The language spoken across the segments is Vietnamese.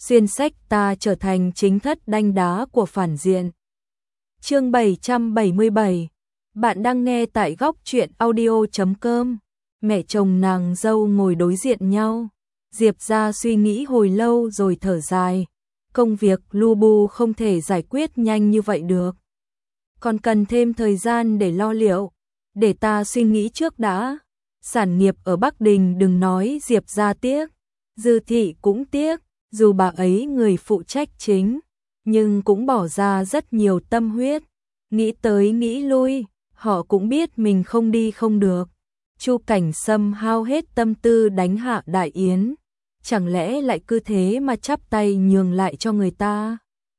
xuyên sách ta trở thành chính thất đanh đá của phản diện. Chương 777. Bạn đang nghe tại góc truyện audio.com. Mẹ chồng nàng dâu ngồi đối diện nhau. Diệp ra suy nghĩ hồi lâu rồi thở dài. Công việc lu bu không thể giải quyết nhanh như vậy được. Còn cần thêm thời gian để lo liệu. Để ta suy nghĩ trước đã. Sản nghiệp ở Bắc Đình đừng nói Diệp ra tiếc. Dư thị cũng tiếc. Dù bà ấy người phụ trách chính, nhưng cũng bỏ ra rất nhiều tâm huyết. Nghĩ tới nghĩ lui, họ cũng biết mình không đi không được. Chu Cảnh Sâm hao hết tâm tư đánh hạ Đại Yến. Chẳng lẽ lại cứ thế mà chắp tay nhường lại cho người ta?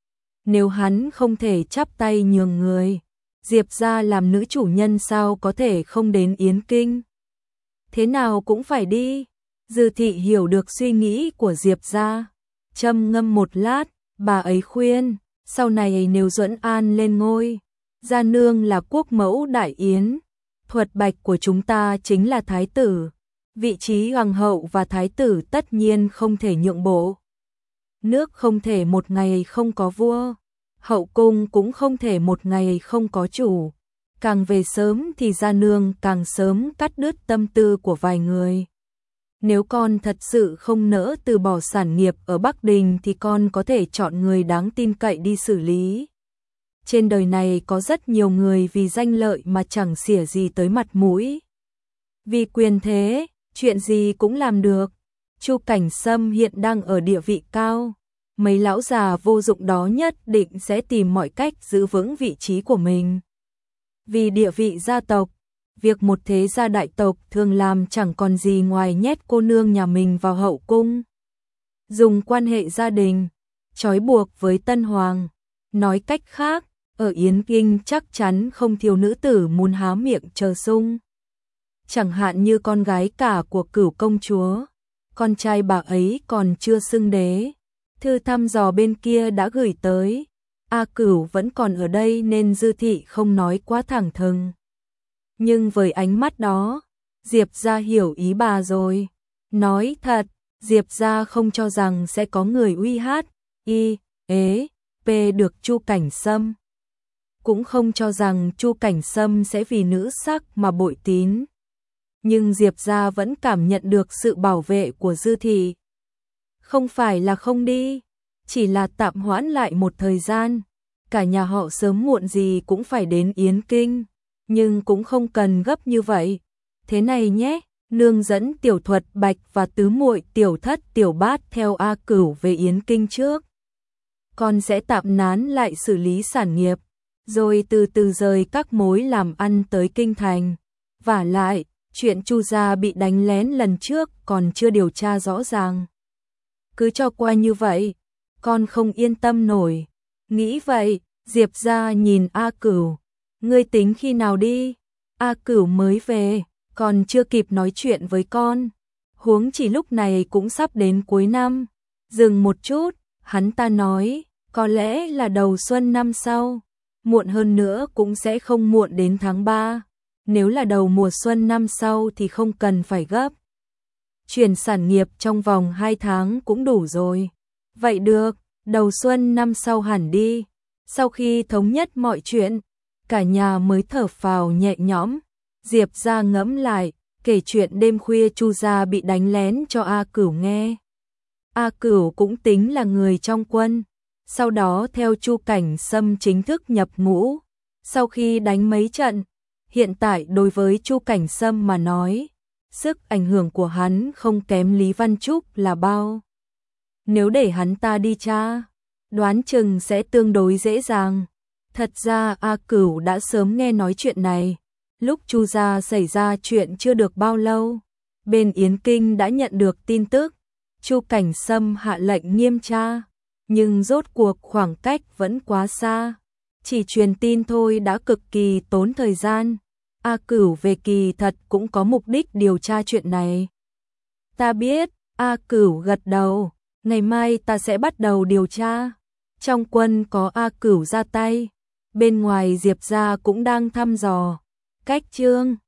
Nếu hắn không thể chắp tay nhường người, Diệp ra làm nữ chủ nhân sao có thể không đến Yến Kinh? Thế nào cũng phải đi. Dư thị hiểu được suy nghĩ của Diệp ra. Trầm ngâm một lát, bà ấy khuyên, sau này nếu Duẫn An lên ngôi, gia nương là quốc mẫu Đại Yến, thuật bạch của chúng ta chính là thái tử, vị trí hoàng hậu và thái tử tất nhiên không thể nhượng bộ. Nước không thể một ngày không có vua, hậu cung cũng không thể một ngày không có chủ, càng về sớm thì gia nương càng sớm cắt đứt tâm tư của vài người. Nếu con thật sự không nỡ từ bỏ sản nghiệp ở Bắc Đình thì con có thể chọn người đáng tin cậy đi xử lý. Trên đời này có rất nhiều người vì danh lợi mà chẳng xỉa gì tới mặt mũi. Vì quyền thế, chuyện gì cũng làm được. Chu Cảnh Sâm hiện đang ở địa vị cao. Mấy lão già vô dụng đó nhất định sẽ tìm mọi cách giữ vững vị trí của mình. Vì địa vị gia tộc, việc một thế gia đại tộc thường làm chẳng còn gì ngoài nhét cô nương nhà mình vào hậu cung. Dùng quan hệ gia đình, trói buộc với Tân Hoàng. Nói cách khác, ở Yến Kinh chắc chắn không thiếu nữ tử muốn há miệng chờ sung. Chẳng hạn như con gái cả của Cửu công chúa, con trai bà ấy còn chưa xưng đế. Thư thăm dò bên kia đã gửi tới. A Cửu vẫn còn ở đây nên Dư thị không nói quá thẳng thừng. Nhưng với ánh mắt đó, Diệp ra hiểu ý bà rồi. Nói thật, Diệp ra không cho rằng sẽ có người uy hát, y, ế, p được Chu Cảnh Sâm. Cũng không cho rằng Chu Cảnh Sâm sẽ vì nữ sắc mà bội tín. Nhưng Diệp ra vẫn cảm nhận được sự bảo vệ của Dư thị. Không phải là không đi, chỉ là tạm hoãn lại một thời gian. Cả nhà họ sớm muộn gì cũng phải đến Yến Kinh. Nhưng cũng không cần gấp như vậy. Thế này nhé, nương dẫn Tiểu Thuật Bạch và tứ muội Tiểu Thất Tiểu Bát theo A Cửu về Yến Kinh trước. Con sẽ tạm nán lại xử lý sản nghiệp, rồi từ từ rời các mối làm ăn tới Kinh Thành. Vả lại, chuyện Chu gia bị đánh lén lần trước còn chưa điều tra rõ ràng. Cứ cho qua như vậy, con không yên tâm nổi. Nghĩ vậy, Diệp ra nhìn A Cửu. Ngươi tính khi nào đi? A Cửu mới về, còn chưa kịp nói chuyện với con. Huống chỉ lúc này cũng sắp đến cuối năm. Dừng một chút, hắn ta nói, có lẽ là đầu xuân năm sau. Muộn hơn nữa cũng sẽ không muộn đến tháng 3. Nếu là đầu mùa xuân năm sau thì không cần phải gấp. Chuyển sản nghiệp trong vòng 2 tháng cũng đủ rồi. Vậy được, đầu xuân năm sau hẳn đi. Sau khi thống nhất mọi chuyện, cả nhà mới thở phào nhẹ nhõm. Diệp ra ngẫm lại, kể chuyện đêm khuya Chu gia bị đánh lén cho A Cửu nghe. A Cửu cũng tính là người trong quân, sau đó theo Chu Cảnh Sâm chính thức nhập ngũ. Sau khi đánh mấy trận, hiện tại đối với Chu Cảnh Sâm mà nói, sức ảnh hưởng của hắn không kém Lý Văn Trúc là bao. Nếu để hắn ta đi tra, đoán chừng sẽ tương đối dễ dàng. Thật ra A Cửu đã sớm nghe nói chuyện này. Lúc Chu gia xảy ra chuyện chưa được bao lâu, bên Yến Kinh đã nhận được tin tức. Chu Cảnh Sâm hạ lệnh nghiêm tra, nhưng rốt cuộc khoảng cách vẫn quá xa. Chỉ truyền tin thôi đã cực kỳ tốn thời gian. A Cửu về kỳ thật cũng có mục đích điều tra chuyện này. Ta biết, A Cửu gật đầu, ngày mai ta sẽ bắt đầu điều tra. Trong quân có A Cửu ra tay, bên ngoài Diệp gia cũng đang thăm dò. Cách Trương